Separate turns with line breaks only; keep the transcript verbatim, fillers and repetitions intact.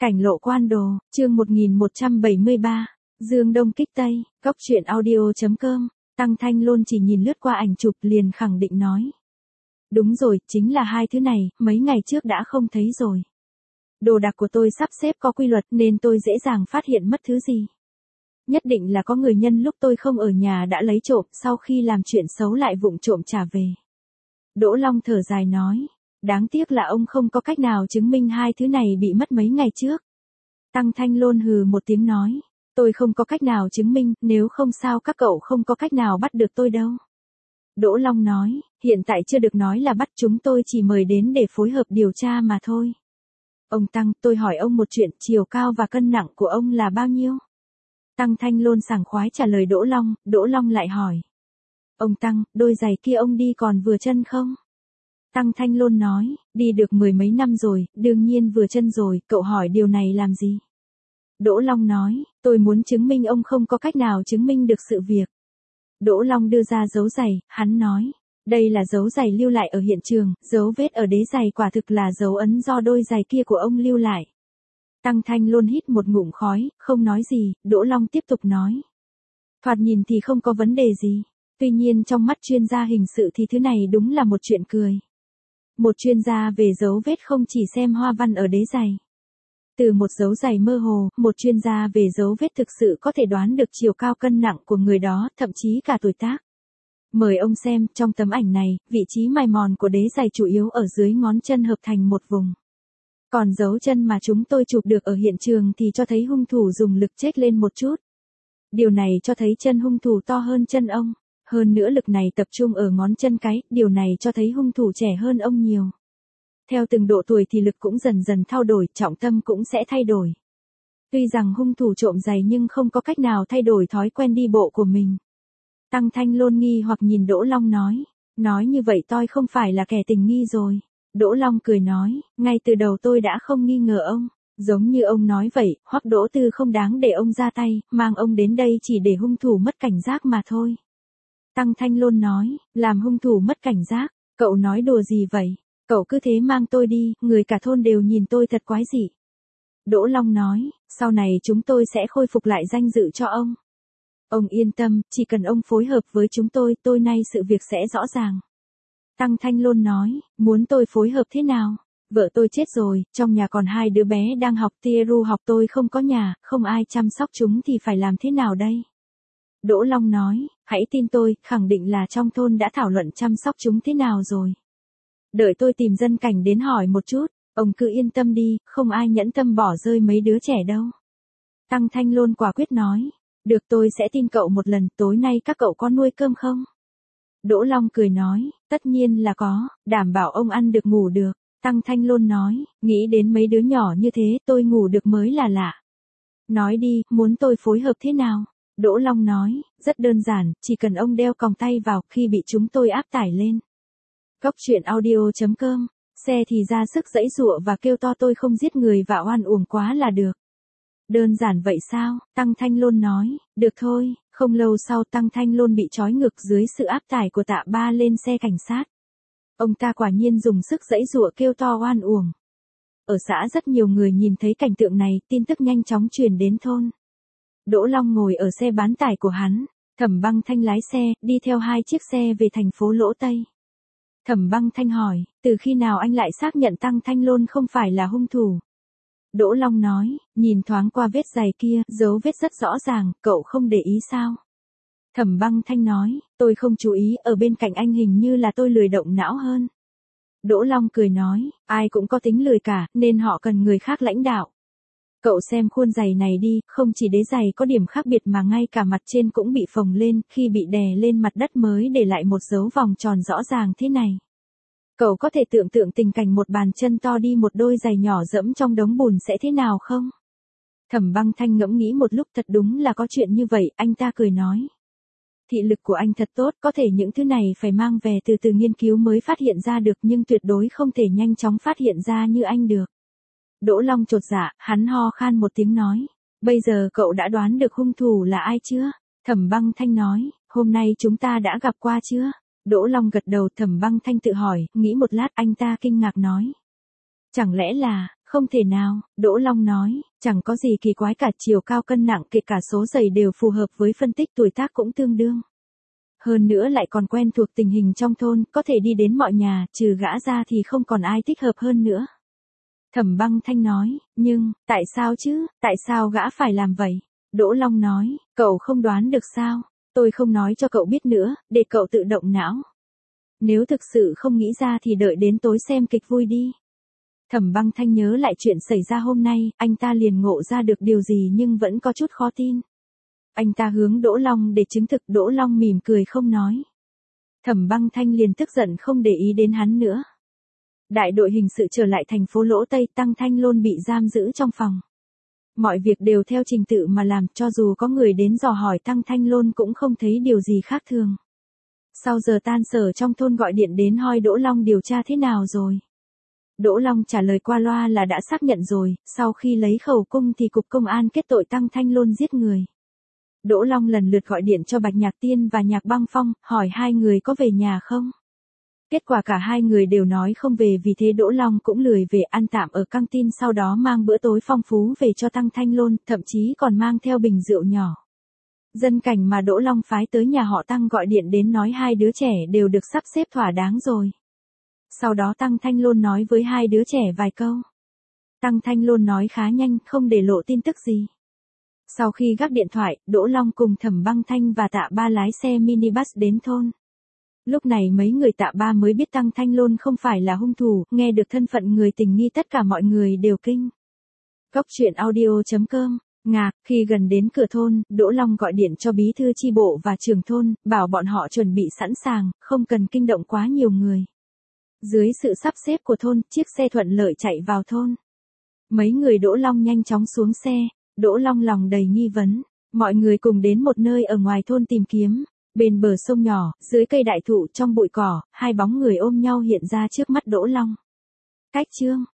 Cảnh lộ quan đồ, chương một nghìn một trăm bảy mươi ba, Dương Đông kích Tây, Cốc truyện audio.com, Tăng Thanh Lôn chỉ nhìn lướt qua ảnh chụp liền khẳng định nói. Đúng rồi, chính là hai thứ này, mấy ngày trước đã không thấy rồi. Đồ đạc của tôi sắp xếp có quy luật nên tôi dễ dàng phát hiện mất thứ gì. Nhất định là có người nhân lúc tôi không ở nhà đã lấy trộm, sau khi làm chuyện xấu lại vụng trộm trả về. Đỗ Long thở dài nói. Đáng tiếc là ông không có cách nào chứng minh hai thứ này bị mất mấy ngày trước. Tăng Thanh Lôn hừ một tiếng nói. Tôi không có cách nào chứng minh, nếu không sao các cậu không có cách nào bắt được tôi đâu. Đỗ Long nói, hiện tại chưa được nói là bắt, chúng tôi chỉ mời đến để phối hợp điều tra mà thôi. Ông Tăng, tôi hỏi ông một chuyện, chiều cao và cân nặng của ông là bao nhiêu? Tăng Thanh Lôn sảng khoái trả lời Đỗ Long, Đỗ Long lại hỏi. Ông Tăng, đôi giày kia ông đi còn vừa chân không? Tăng Thanh Lôn nói, đi được mười mấy năm rồi, đương nhiên vừa chân rồi, cậu hỏi điều này làm gì? Đỗ Long nói, tôi muốn chứng minh ông không có cách nào chứng minh được sự việc. Đỗ Long đưa ra dấu giày, hắn nói, đây là dấu giày lưu lại ở hiện trường, dấu vết ở đế giày quả thực là dấu ấn do đôi giày kia của ông lưu lại. Tăng Thanh Lôn hít một ngụm khói, không nói gì, Đỗ Long tiếp tục nói. Thoạt nhìn thì không có vấn đề gì, tuy nhiên trong mắt chuyên gia hình sự thì thứ này đúng là một chuyện cười. Một chuyên gia về dấu vết không chỉ xem hoa văn ở đế giày. Từ một dấu giày mơ hồ, một chuyên gia về dấu vết thực sự có thể đoán được chiều cao cân nặng của người đó, thậm chí cả tuổi tác. Mời ông xem, trong tấm ảnh này, vị trí mài mòn của đế giày chủ yếu ở dưới ngón chân hợp thành một vùng. Còn dấu chân mà chúng tôi chụp được ở hiện trường thì cho thấy hung thủ dùng lực chếch lên một chút. Điều này cho thấy chân hung thủ to hơn chân ông. Hơn nữa lực này tập trung ở ngón chân cái, điều này cho thấy hung thủ trẻ hơn ông nhiều. Theo từng độ tuổi thì lực cũng dần dần thay đổi, trọng tâm cũng sẽ thay đổi. Tuy rằng hung thủ trộm giày nhưng không có cách nào thay đổi thói quen đi bộ của mình. Tăng Thanh Lôn nghi hoặc nhìn Đỗ Long nói, nói như vậy tôi không phải là kẻ tình nghi rồi. Đỗ Long cười nói, ngay từ đầu tôi đã không nghi ngờ ông. Giống như ông nói vậy, Hoắc Đỗ Tư không đáng để ông ra tay, mang ông đến đây chỉ để hung thủ mất cảnh giác mà thôi. Tăng Thanh Lôn nói, làm hung thủ mất cảnh giác, cậu nói đùa gì vậy, cậu cứ thế mang tôi đi, người cả thôn đều nhìn tôi thật quái dị. Đỗ Long nói, sau này chúng tôi sẽ khôi phục lại danh dự cho ông. Ông yên tâm, chỉ cần ông phối hợp với chúng tôi, tôi nay sự việc sẽ rõ ràng. Tăng Thanh Lôn nói, muốn tôi phối hợp thế nào? Vợ tôi chết rồi, trong nhà còn hai đứa bé đang học tia ru học, tôi không có nhà, không ai chăm sóc chúng thì phải làm thế nào đây? Đỗ Long nói, hãy tin tôi, khẳng định là trong thôn đã thảo luận chăm sóc chúng thế nào rồi. Đợi tôi tìm dân cảnh đến hỏi một chút, ông cứ yên tâm đi, không ai nhẫn tâm bỏ rơi mấy đứa trẻ đâu. Tăng Thanh Lôn quả quyết nói, được tôi sẽ tin cậu một lần, tối nay các cậu có nuôi cơm không? Đỗ Long cười nói, tất nhiên là có, đảm bảo ông ăn được ngủ được. Tăng Thanh Lôn nói, nghĩ đến mấy đứa nhỏ như thế tôi ngủ được mới là lạ. Nói đi, muốn tôi phối hợp thế nào? Đỗ Long nói, rất đơn giản, chỉ cần ông đeo còng tay vào khi bị chúng tôi áp tải lên. Cốc truyện audio.com, xe thì ra sức giãy giụa và kêu to tôi không giết người và oan uổng quá là được. Đơn giản vậy sao? Tăng Thanh Lôn nói, được thôi, không lâu sau Tăng Thanh Lôn bị trói ngược dưới sự áp tải của Tạ Ba lên xe cảnh sát. Ông ta quả nhiên dùng sức giãy giụa kêu to oan uổng. Ở xã rất nhiều người nhìn thấy cảnh tượng này, tin tức nhanh chóng truyền đến thôn. Đỗ Long ngồi ở xe bán tải của hắn, Thẩm Băng Thanh lái xe, đi theo hai chiếc xe về thành phố Lỗ Tây. Thẩm Băng Thanh hỏi, từ khi nào anh lại xác nhận Tăng Thanh Lôn không phải là hung thủ? Đỗ Long nói, nhìn thoáng qua vết giày kia, dấu vết rất rõ ràng, cậu không để ý sao? Thẩm Băng Thanh nói, tôi không chú ý, ở bên cạnh anh hình như là tôi lười động não hơn. Đỗ Long cười nói, ai cũng có tính lười cả, nên họ cần người khác lãnh đạo. Cậu xem khuôn giày này đi, không chỉ đế giày có điểm khác biệt mà ngay cả mặt trên cũng bị phồng lên, khi bị đè lên mặt đất mới để lại một dấu vòng tròn rõ ràng thế này. Cậu có thể tưởng tượng tình cảnh một bàn chân to đi một đôi giày nhỏ dẫm trong đống bùn sẽ thế nào không? Thẩm Băng Thanh ngẫm nghĩ một lúc, thật đúng là có chuyện như vậy, anh ta cười nói. Thị lực của anh thật tốt, có thể những thứ này phải mang về từ từ nghiên cứu mới phát hiện ra được nhưng tuyệt đối không thể nhanh chóng phát hiện ra như anh được. Đỗ Long chột dạ, hắn ho khan một tiếng nói. Bây giờ cậu đã đoán được hung thủ là ai chưa? Thẩm Băng Thanh nói, hôm nay chúng ta đã gặp qua chưa? Đỗ Long gật đầu. Thẩm Băng Thanh tự hỏi, nghĩ một lát anh ta kinh ngạc nói. Chẳng lẽ là, Không thể nào, Đỗ Long nói, chẳng có gì kỳ quái cả, chiều cao cân nặng kể cả số giày đều phù hợp với phân tích tuổi tác cũng tương đương. Hơn nữa lại còn quen thuộc tình hình trong thôn, có thể đi đến mọi nhà, trừ gã ra thì không còn ai thích hợp hơn nữa. Thẩm Băng Thanh nói, nhưng, tại sao chứ, tại sao gã phải làm vậy? Đỗ Long nói, cậu không đoán được sao? Tôi không nói cho cậu biết nữa, để cậu tự động não. Nếu thực sự không nghĩ ra thì đợi đến tối xem kịch vui đi. Thẩm Băng Thanh nhớ lại chuyện xảy ra hôm nay, anh ta liền ngộ ra được điều gì nhưng vẫn có chút khó tin. Anh ta hướng Đỗ Long để chứng thực, Đỗ Long mỉm cười không nói. Thẩm Băng Thanh liền tức giận không để ý đến hắn nữa. Đại đội hình sự trở lại thành phố Lỗ Tây, Tăng Thanh Lôn bị giam giữ trong phòng. Mọi việc đều theo trình tự mà làm, cho dù có người đến dò hỏi Tăng Thanh Lôn cũng không thấy điều gì khác thường. Sau giờ tan sở trong thôn gọi điện đến hỏi Đỗ Long điều tra thế nào rồi. Đỗ Long trả lời qua loa là đã xác nhận rồi, sau khi lấy khẩu cung thì cục công an kết tội Tăng Thanh Lôn giết người. Đỗ Long lần lượt gọi điện cho Bạch Nhạc Tiên và Nhạc Băng Phong, hỏi hai người có về nhà không. Kết quả cả hai người đều nói không về, vì thế Đỗ Long cũng lười về, ăn tạm ở căng tin, sau đó mang bữa tối phong phú về cho Tăng Thanh Lôn, thậm chí còn mang theo bình rượu nhỏ. Dân cảnh mà Đỗ Long phái tới nhà họ Tăng gọi điện đến nói hai đứa trẻ đều được sắp xếp thỏa đáng rồi. Sau đó Tăng Thanh Lôn nói với hai đứa trẻ vài câu. Tăng Thanh Lôn nói khá nhanh, không để lộ tin tức gì. Sau khi gác điện thoại, Đỗ Long cùng Thẩm Băng Thanh và Tạ Ba lái xe minibus đến thôn. Lúc này mấy người Tạ Ba mới biết Tăng Thanh Lôn không phải là hung thủ, nghe được thân phận người tình nghi tất cả mọi người đều kinh. Cốc truyện audio chấm com, ngạc, khi gần đến cửa thôn, Đỗ Long gọi điện cho bí thư chi bộ và trưởng thôn, bảo bọn họ chuẩn bị sẵn sàng, không cần kinh động quá nhiều người. Dưới sự sắp xếp của thôn, chiếc xe thuận lợi chạy vào thôn. Mấy người Đỗ Long nhanh chóng xuống xe, Đỗ Long lòng đầy nghi vấn. Mọi người cùng đến một nơi ở ngoài thôn tìm kiếm. Bên bờ sông nhỏ, dưới cây đại thụ trong bụi cỏ, hai bóng người ôm nhau hiện ra trước mắt Đỗ Long. Cách chương